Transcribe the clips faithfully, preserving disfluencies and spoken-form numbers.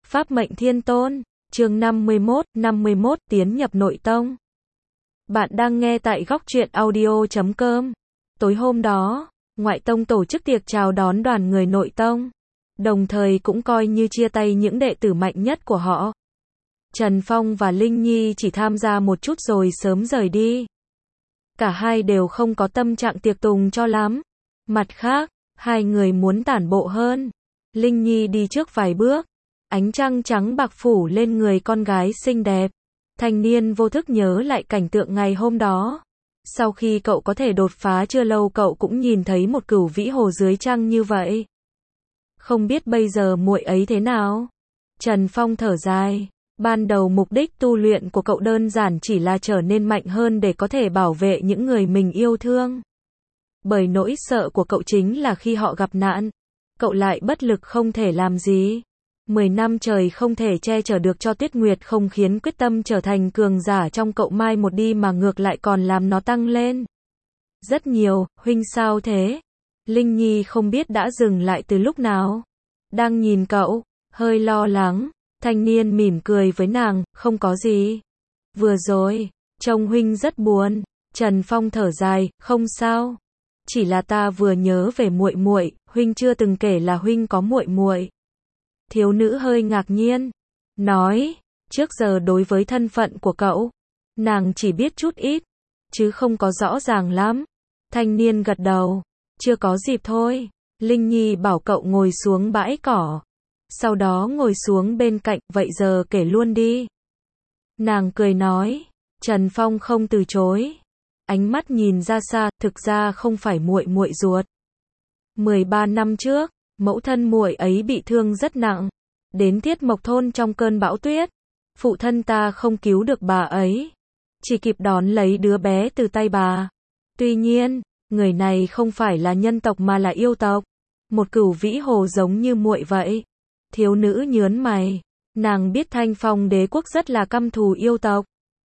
Pháp mệnh thiên tôn, chương năm mươi mốt, năm mươi mốt tiến nhập nội tông. Bạn đang nghe tại góc truyện audio chấm com. Tối hôm đó, ngoại tông tổ chức tiệc chào đón đoàn người nội tông, đồng thời cũng coi như chia tay những đệ tử mạnh nhất của họ. Trần Phong và Linh Nhi chỉ tham gia một chút rồi sớm rời đi. Cả hai đều không có tâm trạng tiệc tùng cho lắm. Mặt khác, hai người muốn tản bộ hơn. Linh Nhi đi trước vài bước, ánh trăng trắng bạc phủ lên người con gái xinh đẹp. Thanh niên vô thức nhớ lại cảnh tượng ngày hôm đó. Sau khi cậu có thể đột phá chưa lâu cậu cũng nhìn thấy một cửu vĩ hồ dưới trăng như vậy. Không biết bây giờ muội ấy thế nào? Trần Phong thở dài. Ban đầu mục đích tu luyện của cậu đơn giản chỉ là trở nên mạnh hơn để có thể bảo vệ những người mình yêu thương. Bởi nỗi sợ của cậu chính là khi họ gặp nạn, cậu lại bất lực không thể làm gì. Mười năm trời không thể che chở được cho Tuyết Nguyệt không khiến quyết tâm trở thành cường giả trong cậu mai một đi mà ngược lại còn làm nó tăng lên. Rất nhiều, huynh sao thế? Linh Nhi không biết đã dừng lại từ lúc nào. Đang nhìn cậu, hơi lo lắng. Thanh niên mỉm cười với nàng, không có gì. Vừa rồi, trông huynh rất buồn. Trần Phong thở dài, không sao. Chỉ là ta vừa nhớ về muội muội, huynh chưa từng kể là huynh có muội muội. Thiếu nữ hơi ngạc nhiên, nói, trước giờ đối với thân phận của cậu, nàng chỉ biết chút ít, chứ không có rõ ràng lắm. Thanh niên gật đầu, chưa có dịp thôi. Linh Nhi bảo cậu ngồi xuống bãi cỏ, sau đó ngồi xuống bên cạnh, vậy giờ kể luôn đi. Nàng cười nói, Trần Phong không từ chối. Ánh mắt nhìn ra xa, thực ra không phải muội muội ruột. mười ba năm trước, mẫu thân muội ấy bị thương rất nặng, đến Thiết Mộc thôn trong cơn bão tuyết. Phụ thân ta không cứu được bà ấy, chỉ kịp đón lấy đứa bé từ tay bà. Tuy nhiên, người này không phải là nhân tộc mà là yêu tộc, một cửu vĩ hồ giống như muội vậy. Thiếu nữ nhớn mày, nàng biết Thanh Phong đế quốc rất là căm thù yêu tộc.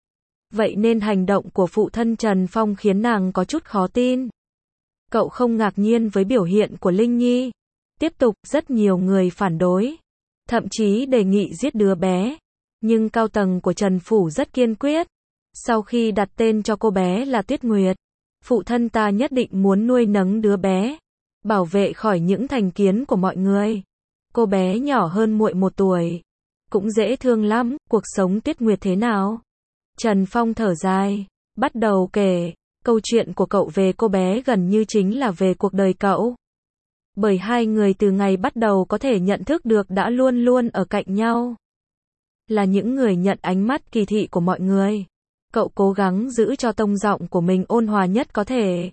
Vậy nên hành động của phụ thân Trần Phong khiến nàng có chút khó tin. Cậu không ngạc nhiên với biểu hiện của Linh Nhi. Tiếp tục, rất nhiều người phản đối, thậm chí đề nghị giết đứa bé. Nhưng cao tầng của Trần Phủ rất kiên quyết. Sau khi đặt tên cho cô bé là Tuyết Nguyệt, phụ thân ta nhất định muốn nuôi nấng đứa bé, bảo vệ khỏi những thành kiến của mọi người. Cô bé nhỏ hơn muội một tuổi, cũng dễ thương lắm. Cuộc sống Tuyết Nguyệt thế nào? Trần Phong thở dài, bắt đầu kể. Câu chuyện của cậu về cô bé gần như chính là về cuộc đời cậu. Bởi hai người từ ngày bắt đầu có thể nhận thức được đã luôn luôn ở cạnh nhau. Là những người nhận ánh mắt kỳ thị của mọi người. Cậu cố gắng giữ cho tông giọng của mình ôn hòa nhất có thể,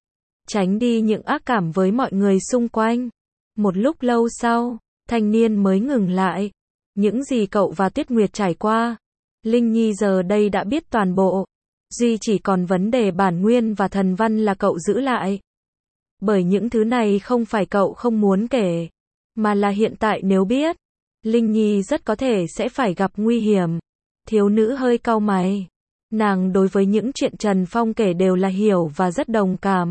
tránh đi những ác cảm với mọi người xung quanh. Một lúc lâu sau, thanh niên mới ngừng lại. Những gì cậu và Tuyết Nguyệt trải qua, Linh Nhi giờ đây đã biết toàn bộ. Duy chỉ còn vấn đề bản nguyên và thần văn là cậu giữ lại. Bởi những thứ này không phải cậu không muốn kể, mà là hiện tại nếu biết, Linh Nhi rất có thể sẽ phải gặp nguy hiểm. Thiếu nữ hơi cau mày. Nàng đối với những chuyện Trần Phong kể đều là hiểu và rất đồng cảm.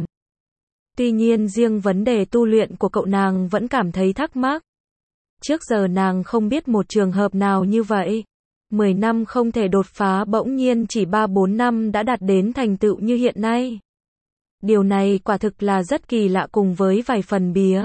Tuy nhiên riêng vấn đề tu luyện của cậu nàng vẫn cảm thấy thắc mắc. Trước giờ nàng không biết một trường hợp nào như vậy. Mười năm không thể đột phá bỗng nhiên chỉ ba bốn năm đã đạt đến thành tựu như hiện nay. Điều này quả thực là rất kỳ lạ cùng với vài phần bía.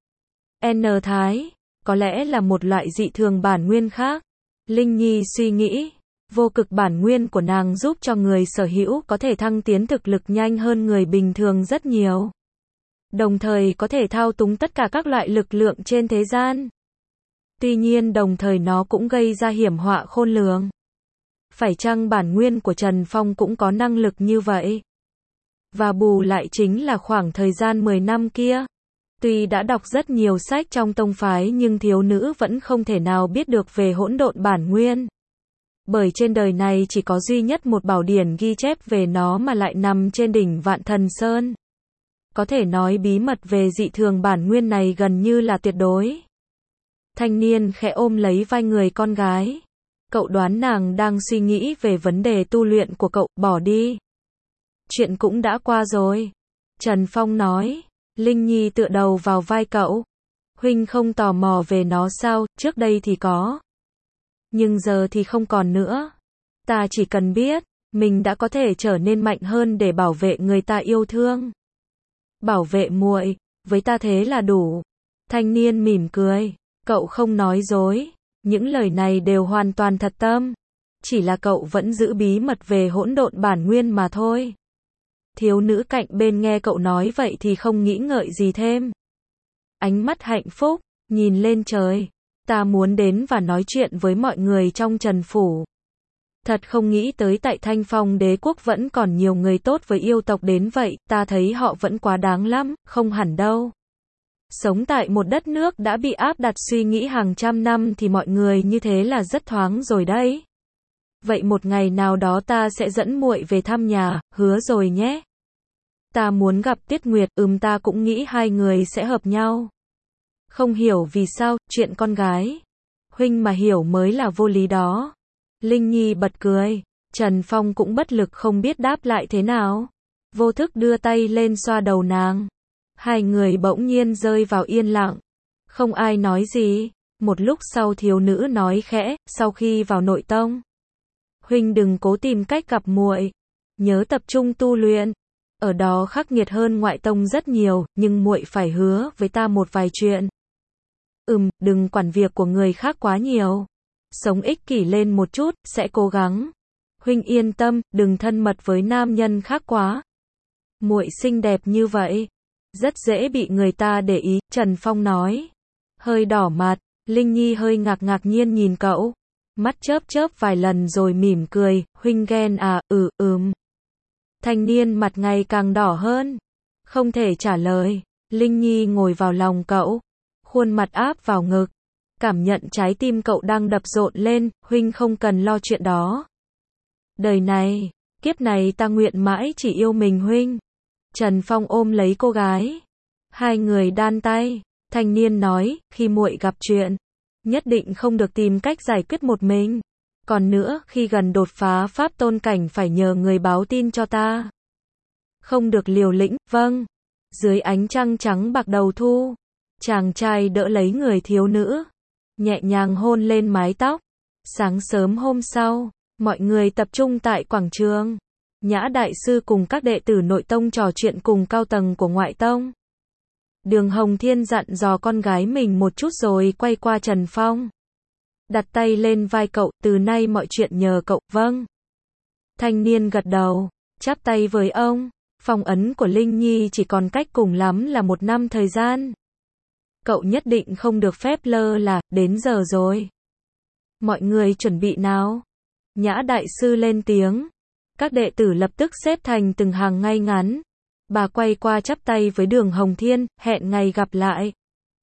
N Thái, có lẽ là một loại dị thường bản nguyên khác. Linh Nhi suy nghĩ, vô cực bản nguyên của nàng giúp cho người sở hữu có thể thăng tiến thực lực nhanh hơn người bình thường rất nhiều. Đồng thời có thể thao túng tất cả các loại lực lượng trên thế gian. Tuy nhiên đồng thời nó cũng gây ra hiểm họa khôn lường. Phải chăng bản nguyên của Trần Phong cũng có năng lực như vậy? Và bù lại chính là khoảng thời gian mười năm kia. Tuy đã đọc rất nhiều sách trong tông phái nhưng thiếu nữ vẫn không thể nào biết được về hỗn độn bản nguyên. Bởi trên đời này chỉ có duy nhất một bảo điển ghi chép về nó mà lại nằm trên đỉnh Vạn Thần Sơn. Có thể nói bí mật về dị thường bản nguyên này gần như là tuyệt đối. Thanh niên khẽ ôm lấy vai người con gái. Cậu đoán nàng đang suy nghĩ về vấn đề tu luyện của cậu, bỏ đi. Chuyện cũng đã qua rồi. Trần Phong nói. Linh Nhi tựa đầu vào vai cậu. Huynh không tò mò về nó sao, trước đây thì có. Nhưng giờ thì không còn nữa. Ta chỉ cần biết, mình đã có thể trở nên mạnh hơn để bảo vệ người ta yêu thương. Bảo vệ muội, với ta thế là đủ. Thanh niên mỉm cười. Cậu không nói dối. Những lời này đều hoàn toàn thật tâm. Chỉ là cậu vẫn giữ bí mật về hỗn độn bản nguyên mà thôi. Thiếu nữ cạnh bên nghe cậu nói vậy thì không nghĩ ngợi gì thêm. Ánh mắt hạnh phúc, nhìn lên trời. Ta muốn đến và nói chuyện với mọi người trong Trần Phủ. Thật không nghĩ tới tại Thanh Phong đế quốc vẫn còn nhiều người tốt với yêu tộc đến vậy, ta thấy họ vẫn quá đáng lắm, không hẳn đâu. Sống tại một đất nước đã bị áp đặt suy nghĩ hàng trăm năm thì mọi người như thế là rất thoáng rồi đấy. Vậy một ngày nào đó ta sẽ dẫn muội về thăm nhà, hứa rồi nhé. Ta muốn gặp Tiết Nguyệt, ừm ta cũng nghĩ hai người sẽ hợp nhau. Không hiểu vì sao, chuyện con gái. Huynh mà hiểu mới là vô lý đó. Linh Nhi bật cười. Trần Phong cũng bất lực không biết đáp lại thế nào. Vô thức đưa tay lên xoa đầu nàng. Hai người bỗng nhiên rơi vào yên lặng. Không ai nói gì. Một lúc sau thiếu nữ nói khẽ, sau khi vào nội tông. Huynh đừng cố tìm cách gặp muội. Nhớ tập trung tu luyện. Ở đó khắc nghiệt hơn ngoại tông rất nhiều, nhưng muội phải hứa với ta một vài chuyện. Ừm, đừng quản việc của người khác quá nhiều. Sống ích kỷ lên một chút, sẽ cố gắng. Huynh yên tâm, đừng thân mật với nam nhân khác quá. Muội xinh đẹp như vậy, rất dễ bị người ta để ý, Trần Phong nói. Hơi đỏ mặt, Linh Nhi hơi ngạc ngạc nhiên nhìn cậu. Mắt chớp chớp vài lần rồi mỉm cười, huynh ghen à, ừ, ừm. Thanh niên mặt ngày càng đỏ hơn. Không thể trả lời. Linh Nhi ngồi vào lòng cậu. Khuôn mặt áp vào ngực. Cảm nhận trái tim cậu đang đập rộn lên, huynh không cần lo chuyện đó. Đời này, kiếp này ta nguyện mãi chỉ yêu mình huynh. Trần Phong ôm lấy cô gái. Hai người đan tay. Thanh niên nói, khi muội gặp chuyện, nhất định không được tìm cách giải quyết một mình. Còn nữa, khi gần đột phá pháp tôn cảnh phải nhờ người báo tin cho ta. Không được liều lĩnh, vâng. Dưới ánh trăng trắng bạc đầu thu, chàng trai đỡ lấy người thiếu nữ, nhẹ nhàng hôn lên mái tóc. Sáng sớm hôm sau, mọi người tập trung tại quảng trường. Nhã đại sư cùng các đệ tử nội tông trò chuyện cùng cao tầng của ngoại tông. Đường Hồng Thiên dặn dò con gái mình một chút rồi quay qua Trần Phong. Đặt tay lên vai cậu, từ nay mọi chuyện nhờ cậu, vâng. Thanh niên gật đầu, chắp tay với ông. Phong ấn của Linh Nhi chỉ còn cách cùng lắm là một năm thời gian. Cậu nhất định không được phép lơ là, đến giờ rồi. Mọi người chuẩn bị nào. Nhã đại sư lên tiếng. Các đệ tử lập tức xếp thành từng hàng ngay ngắn. Bà quay qua chắp tay với Đường Hồng Thiên, hẹn ngày gặp lại.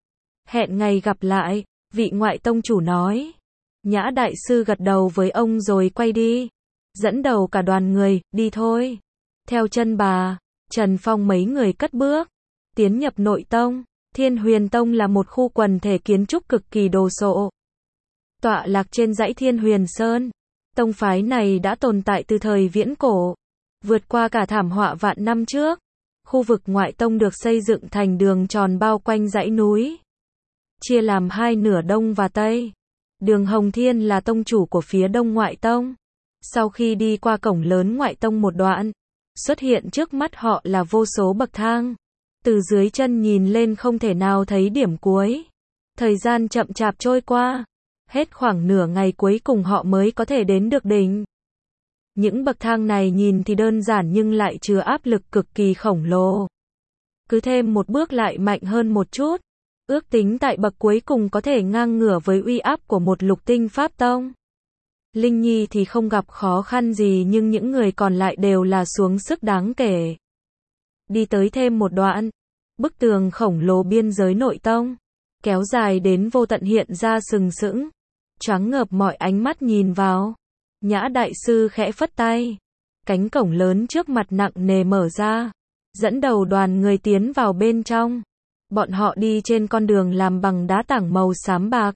Hẹn ngày gặp lại, vị ngoại tông chủ nói. Nhã đại sư gật đầu với ông rồi quay đi. Dẫn đầu cả đoàn người, đi thôi. Theo chân bà, Trần Phong mấy người cất bước. Tiến nhập nội tông. Thiên Huyền Tông là một khu quần thể kiến trúc cực kỳ đồ sộ. Tọa lạc trên dãy Thiên Huyền Sơn. Tông phái này đã tồn tại từ thời viễn cổ. Vượt qua cả thảm họa vạn năm trước. Khu vực ngoại tông được xây dựng thành đường tròn bao quanh dãy núi. Chia làm hai nửa đông và tây. Đường Hồng Thiên là tông chủ của phía đông ngoại tông. Sau khi đi qua cổng lớn ngoại tông một đoạn, xuất hiện trước mắt họ là vô số bậc thang. Từ dưới chân nhìn lên không thể nào thấy điểm cuối. Thời gian chậm chạp trôi qua. Hết khoảng nửa ngày cuối cùng họ mới có thể đến được đỉnh. Những bậc thang này nhìn thì đơn giản nhưng lại chứa áp lực cực kỳ khổng lồ. Cứ thêm một bước lại mạnh hơn một chút. Ước tính tại bậc cuối cùng có thể ngang ngửa với uy áp của một lục tinh pháp tông. Linh Nhi thì không gặp khó khăn gì nhưng những người còn lại đều là xuống sức đáng kể. Đi tới thêm một đoạn. Bức tường khổng lồ biên giới nội tông. Kéo dài đến vô tận hiện ra sừng sững. Choáng ngợp mọi ánh mắt nhìn vào. Nhã đại sư khẽ phất tay. Cánh cổng lớn trước mặt nặng nề mở ra. Dẫn đầu đoàn người tiến vào bên trong. Bọn họ đi trên con đường làm bằng đá tảng màu xám bạc.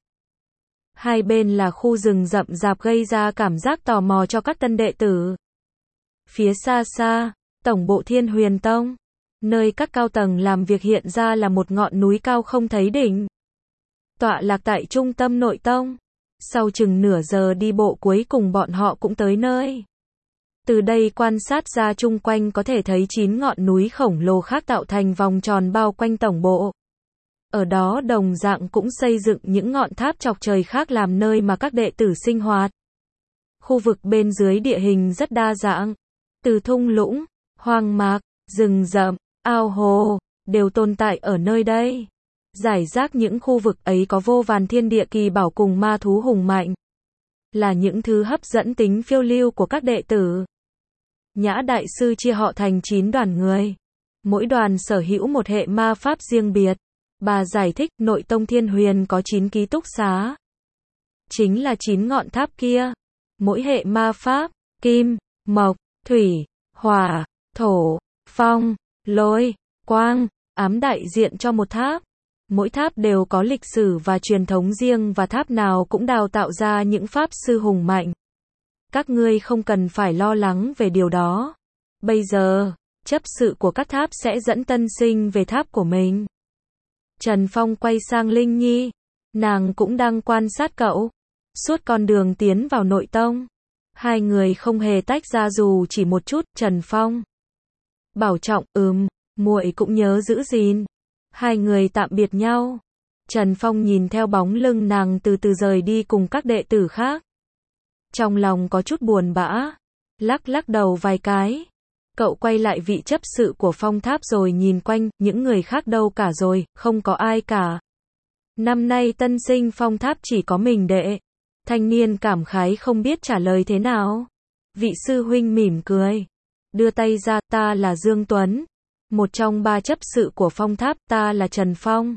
Hai bên là khu rừng rậm rạp gây ra cảm giác tò mò cho các tân đệ tử. Phía xa xa, tổng bộ Thiên Huyền Tông. Nơi các cao tầng làm việc hiện ra là một ngọn núi cao không thấy đỉnh. Tọa lạc tại trung tâm nội tông. Sau chừng nửa giờ đi bộ cuối cùng bọn họ cũng tới nơi. Từ đây quan sát ra chung quanh có thể thấy chín ngọn núi khổng lồ khác tạo thành vòng tròn bao quanh tổng bộ. Ở đó đồng dạng cũng xây dựng những ngọn tháp chọc trời khác làm nơi mà các đệ tử sinh hoạt. Khu vực bên dưới địa hình rất đa dạng. Từ thung lũng, hoang mạc, rừng rậm, ao hồ, đều tồn tại ở nơi đây. Giải rác những khu vực ấy có vô vàn thiên địa kỳ bảo cùng ma thú hùng mạnh. Là những thứ hấp dẫn tính phiêu lưu của các đệ tử. Nhã Đại Sư chia họ thành chín đoàn người. Mỗi đoàn sở hữu một hệ ma pháp riêng biệt. Bà giải thích nội tông Thiên Huyền có chín ký túc xá. Chính là chín ngọn tháp kia. Mỗi hệ ma pháp, kim, mộc, thủy, hỏa, thổ, phong, lôi, quang, ám đại diện cho một tháp. Mỗi tháp đều có lịch sử và truyền thống riêng và tháp nào cũng đào tạo ra những pháp sư hùng mạnh. Các ngươi không cần phải lo lắng về điều đó. Bây giờ, chấp sự của các tháp sẽ dẫn tân sinh về tháp của mình. Trần Phong quay sang Linh Nhi. Nàng cũng đang quan sát cậu. Suốt con đường tiến vào nội tông. Hai người không hề tách ra dù chỉ một chút. Trần Phong bảo trọng, ừm, muội cũng nhớ giữ gìn. Hai người tạm biệt nhau. Trần Phong nhìn theo bóng lưng nàng từ từ rời đi cùng các đệ tử khác. Trong lòng có chút buồn bã. Lắc lắc đầu vài cái. Cậu quay lại vị chấp sự của phong tháp rồi nhìn quanh, những người khác đâu cả rồi, không có ai cả. Năm nay tân sinh phong tháp chỉ có mình đệ. Thanh niên cảm khái không biết trả lời thế nào. Vị sư huynh mỉm cười. Đưa tay ra, ta là Dương Tuấn. Một trong ba chấp sự của phong tháp, ta là Trần Phong.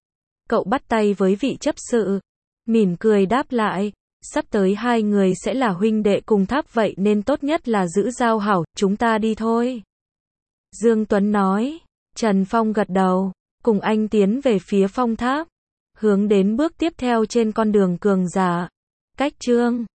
Cậu bắt tay với vị chấp sự. Mỉm cười đáp lại. Sắp tới hai người sẽ là huynh đệ cùng tháp vậy nên tốt nhất là giữ giao hảo, chúng ta đi thôi. Dương Tuấn nói. Trần Phong gật đầu. Cùng anh tiến về phía phong tháp. Hướng đến bước tiếp theo trên con đường cường giả. Cách chương